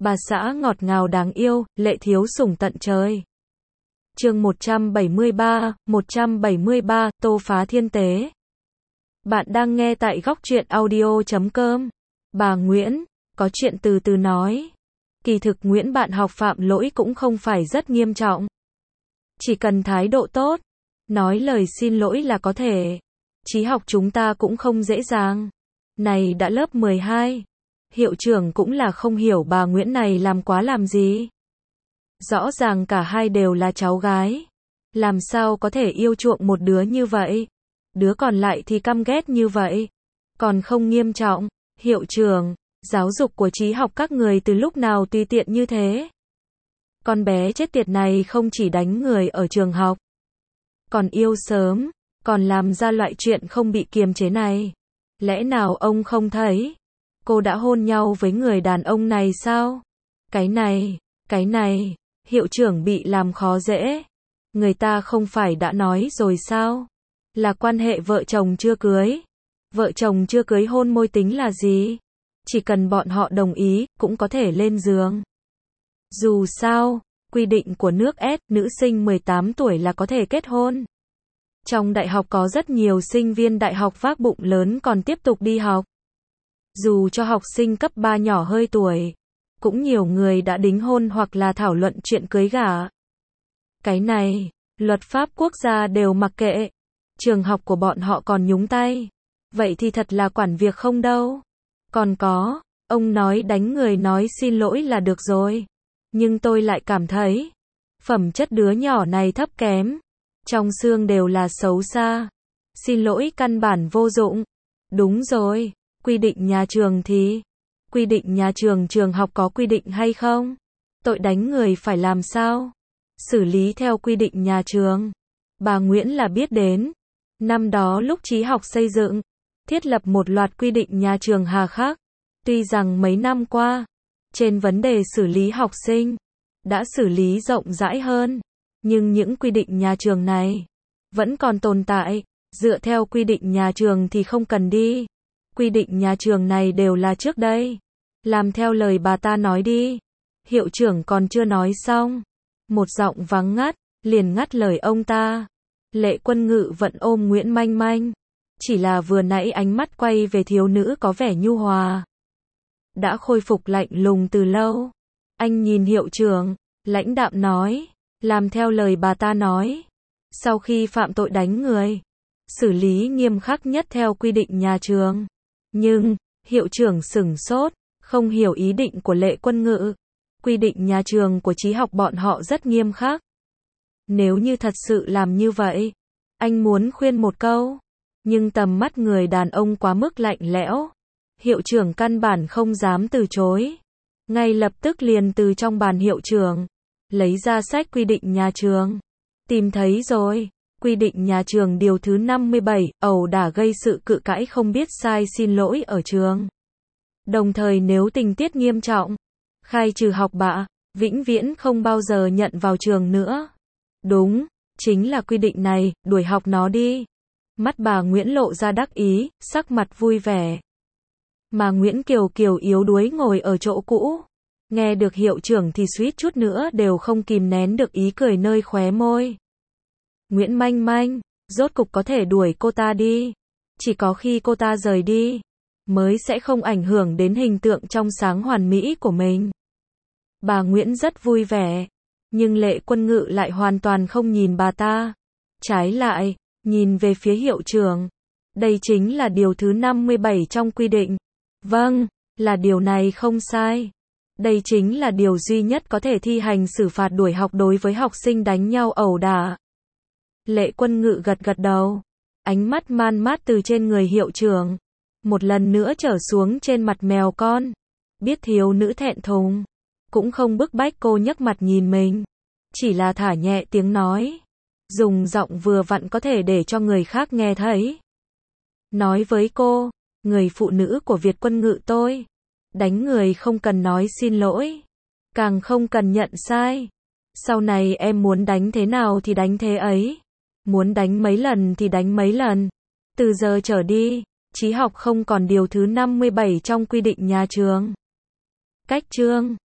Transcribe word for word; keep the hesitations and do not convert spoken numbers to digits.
bà xã ngọt ngào đáng yêu, lệ thiếu sủng tận trời. Chương một trăm bảy mươi ba, một trăm bảy mươi ba, Tô phá thiên tế. Bạn đang nghe tại góc truyện audio chấm com. Bà Nguyễn, có chuyện từ từ nói. Kỳ thực Nguyễn bạn học phạm lỗi cũng không phải rất nghiêm trọng. Chỉ cần thái độ tốt, nói lời xin lỗi là có thể. Chí học chúng ta cũng không dễ dàng. Này đã lớp mười hai. Hiệu trưởng cũng là không hiểu bà Nguyễn này làm quá làm gì. Rõ ràng cả hai đều là cháu gái. Làm sao có thể yêu chuộng một đứa như vậy? Đứa còn lại thì căm ghét như vậy. Còn không nghiêm trọng. Hiệu trưởng, giáo dục của Chí học các người từ lúc nào tùy tiện như thế? Con bé chết tiệt này không chỉ đánh người ở trường học, còn yêu sớm, còn làm ra loại chuyện không bị kiềm chế này. Lẽ nào ông không thấy? Cô đã hôn nhau với người đàn ông này sao? Cái này, cái này, hiệu trưởng bị làm khó dễ. Người ta không phải đã nói rồi sao? Là quan hệ vợ chồng chưa cưới. Vợ chồng chưa cưới hôn môi tính là gì? Chỉ cần bọn họ đồng ý, cũng có thể lên giường. Dù sao, quy định của nước S, nữ sinh mười tám tuổi là có thể kết hôn. Trong đại học có rất nhiều sinh viên đại học vác bụng lớn còn tiếp tục đi học. Dù cho học sinh cấp ba nhỏ hơi tuổi, cũng nhiều người đã đính hôn hoặc là thảo luận chuyện cưới gả. Cái này, luật pháp quốc gia đều mặc kệ. Trường học của bọn họ còn nhúng tay. Vậy thì thật là quản việc không đâu. Còn có, ông nói đánh người nói xin lỗi là được rồi. Nhưng tôi lại cảm thấy, phẩm chất đứa nhỏ này thấp kém. Trong xương đều là xấu xa. Xin lỗi căn bản vô dụng. Đúng rồi, quy định nhà trường thì... Quy định nhà trường trường học có quy định hay không? Tội đánh người phải làm sao? Xử lý theo quy định nhà trường. Bà Nguyễn là biết đến. Năm đó lúc Chí học xây dựng, thiết lập một loạt quy định nhà trường hà khắc. Tuy rằng mấy năm qua, trên vấn đề xử lý học sinh, đã xử lý rộng rãi hơn. Nhưng những quy định nhà trường này, vẫn còn tồn tại. Dựa theo quy định nhà trường thì không cần đi. Quy định nhà trường này đều là trước đây. Làm theo lời bà ta nói đi. Hiệu trưởng còn chưa nói xong. Một giọng vắng ngắt, liền ngắt lời ông ta. Lệ Quân Ngự vẫn ôm Nguyễn Manh Manh. Chỉ là vừa nãy ánh mắt quay về thiếu nữ có vẻ nhu hòa. Đã khôi phục lạnh lùng từ lâu. Anh nhìn hiệu trưởng, lãnh đạm nói. Làm theo lời bà ta nói. Sau khi phạm tội đánh người, xử lý nghiêm khắc nhất theo quy định nhà trường. Nhưng, hiệu trưởng sửng sốt, không hiểu ý định của Lệ Quân Ngự. Quy định nhà trường của Chí học bọn họ rất nghiêm khắc. Nếu như thật sự làm như vậy, anh muốn khuyên một câu. Nhưng tầm mắt người đàn ông quá mức lạnh lẽo. Hiệu trưởng căn bản không dám từ chối. Ngay lập tức liền từ trong bàn hiệu trưởng, lấy ra sách quy định nhà trường. Tìm thấy rồi. Quy định nhà trường điều thứ năm mươi bảy, ẩu đả gây sự cự cãi không biết sai xin lỗi ở trường. Đồng thời nếu tình tiết nghiêm trọng, khai trừ học bạ, vĩnh viễn không bao giờ nhận vào trường nữa. Đúng, chính là quy định này, đuổi học nó đi. Mắt bà Nguyễn lộ ra đắc ý, sắc mặt vui vẻ. Mà Nguyễn Kiều Kiều yếu đuối ngồi ở chỗ cũ. Nghe được hiệu trưởng thì suýt chút nữa đều không kìm nén được ý cười nơi khóe môi. Nguyễn Manh Manh, rốt cục có thể đuổi cô ta đi. Chỉ có khi cô ta rời đi, mới sẽ không ảnh hưởng đến hình tượng trong sáng hoàn mỹ của mình. Bà Nguyễn rất vui vẻ. Nhưng Lệ Quân Ngự lại hoàn toàn không nhìn bà ta. Trái lại, nhìn về phía hiệu trưởng. Đây chính là điều thứ năm mươi bảy trong quy định. Vâng, là điều này không sai. Đây chính là điều duy nhất có thể thi hành xử phạt đuổi học đối với học sinh đánh nhau ẩu đả. Lệ Quân Ngự gật gật đầu. Ánh mắt man mát từ trên người hiệu trưởng. Một lần nữa trở xuống trên mặt mèo con. Biết thiếu nữ thẹn thùng. Cũng không bức bách cô nhấc mặt nhìn mình. Chỉ là thả nhẹ tiếng nói. Dùng giọng vừa vặn có thể để cho người khác nghe thấy. Nói với cô, người phụ nữ của Việt Quân Ngự tôi. Đánh người không cần nói xin lỗi. Càng không cần nhận sai. Sau này em muốn đánh thế nào thì đánh thế ấy. Muốn đánh mấy lần thì đánh mấy lần. Từ giờ trở đi, Chí học không còn điều thứ năm mươi bảy trong quy định nhà trường. Cách chương